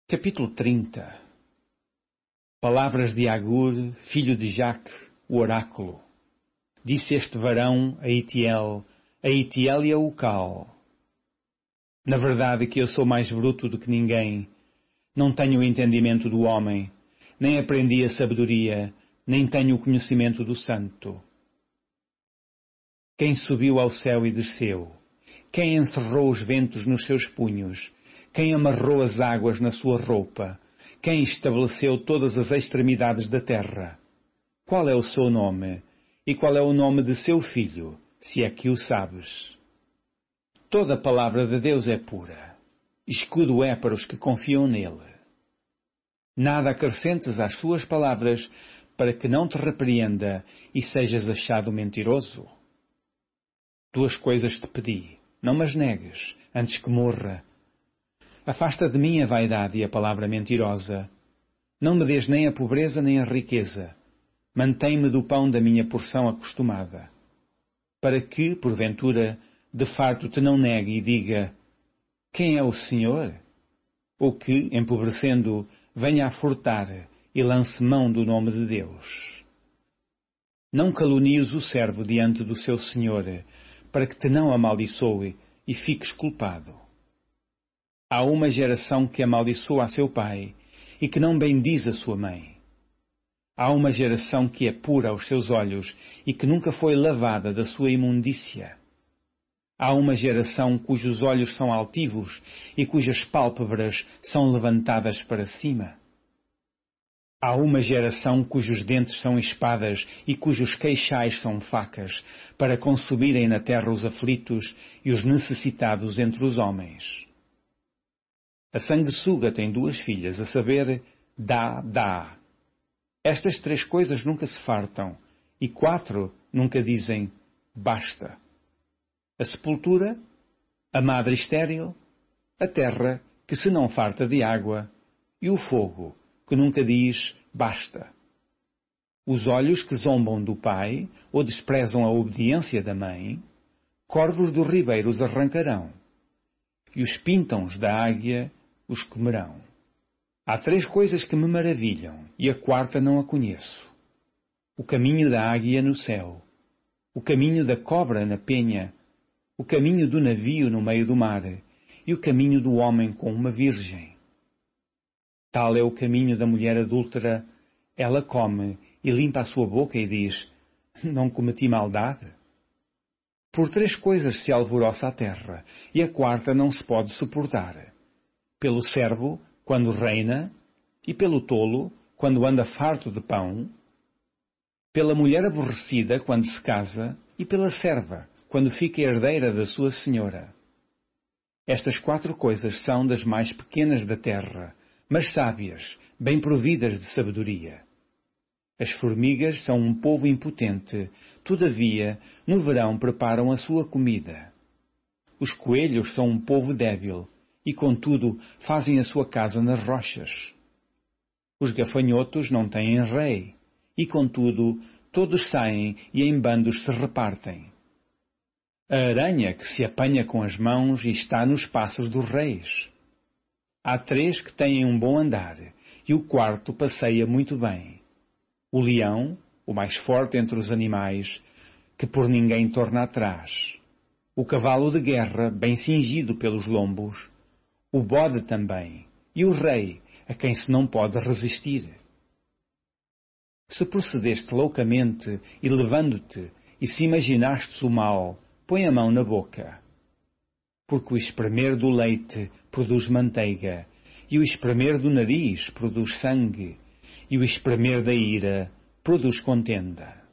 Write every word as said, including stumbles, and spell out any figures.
Capítulo trinta. Palavras de Agur, filho de Jaque, o oráculo. Disse este varão a Itiel, a Itiel e a Ucal: Na verdade que eu sou mais bruto do que ninguém. Não tenho o entendimento do homem, nem aprendi a sabedoria, nem tenho o conhecimento do santo. Quem subiu ao céu e desceu? Quem encerrou os ventos nos seus punhos? Quem amarrou as águas na sua roupa? Quem estabeleceu todas as extremidades da terra? Qual é o seu nome? E qual é o nome de seu filho, se é que o sabes? Toda a palavra de Deus é pura. Escudo é para os que confiam nele. Nada acrescentes às suas palavras, para que não te repreenda e sejas achado mentiroso. Duas coisas te pedi, não mas negues, antes que morra. Afasta de mim a vaidade e a palavra mentirosa. Não me des nem a pobreza nem a riqueza. Mantém-me do pão da minha porção acostumada. Para que, porventura, de farto te não negue e diga: Quem é o Senhor? Ou que, empobrecendo, venha a furtar e lance mão do nome de Deus. Não calunies o servo diante do seu Senhor, para que te não amaldiçoe e fiques culpado. Há uma geração que amaldiçoa a seu pai e que não bendiz a sua mãe. Há uma geração que é pura aos seus olhos e que nunca foi lavada da sua imundícia. Há uma geração cujos olhos são altivos e cujas pálpebras são levantadas para cima. Há uma geração cujos dentes são espadas e cujos queixais são facas, para consumirem na terra os aflitos e os necessitados entre os homens. A sanguessuga tem duas filhas, a saber, Dá, Dá. Estas três coisas nunca se fartam, e quatro nunca dizem, basta. A sepultura, a madre estéril, a terra, que se não farta de água, e o fogo, que nunca diz, basta. Os olhos que zombam do pai, ou desprezam a obediência da mãe, corvos do ribeiro os arrancarão, e os pintãos da águia os comerão. Há três coisas que me maravilham, e a quarta não a conheço. O caminho da águia no céu, o caminho da cobra na penha, o caminho do navio no meio do mar, e o caminho do homem com uma virgem. Tal é o caminho da mulher adúltera, ela come e limpa a sua boca e diz, não cometi maldade? Por três coisas se alvoroça a terra, e a quarta não se pode suportar. Pelo servo, quando reina, e pelo tolo, quando anda farto de pão, pela mulher aborrecida, quando se casa, e pela serva, quando fica herdeira da sua senhora. Estas quatro coisas são das mais pequenas da terra, mas sábias, bem providas de sabedoria. As formigas são um povo impotente, todavia, no verão preparam a sua comida. Os coelhos são um povo débil, e, contudo, fazem a sua casa nas rochas. Os gafanhotos não têm rei, e, contudo, todos saem e em bandos se repartem. A aranha que se apanha com as mãos e está nos passos dos reis. Há três que têm um bom andar, e o quarto passeia muito bem. O leão, o mais forte entre os animais, que por ninguém torna atrás. O cavalo de guerra, bem cingido pelos lombos. O bode também, e o rei, a quem se não pode resistir. Se procedeste loucamente, e levando-te, e se imaginastes o mal, põe a mão na boca. Porque o espremer do leite produz manteiga, e o espremer do nariz produz sangue, e o espremer da ira produz contenda.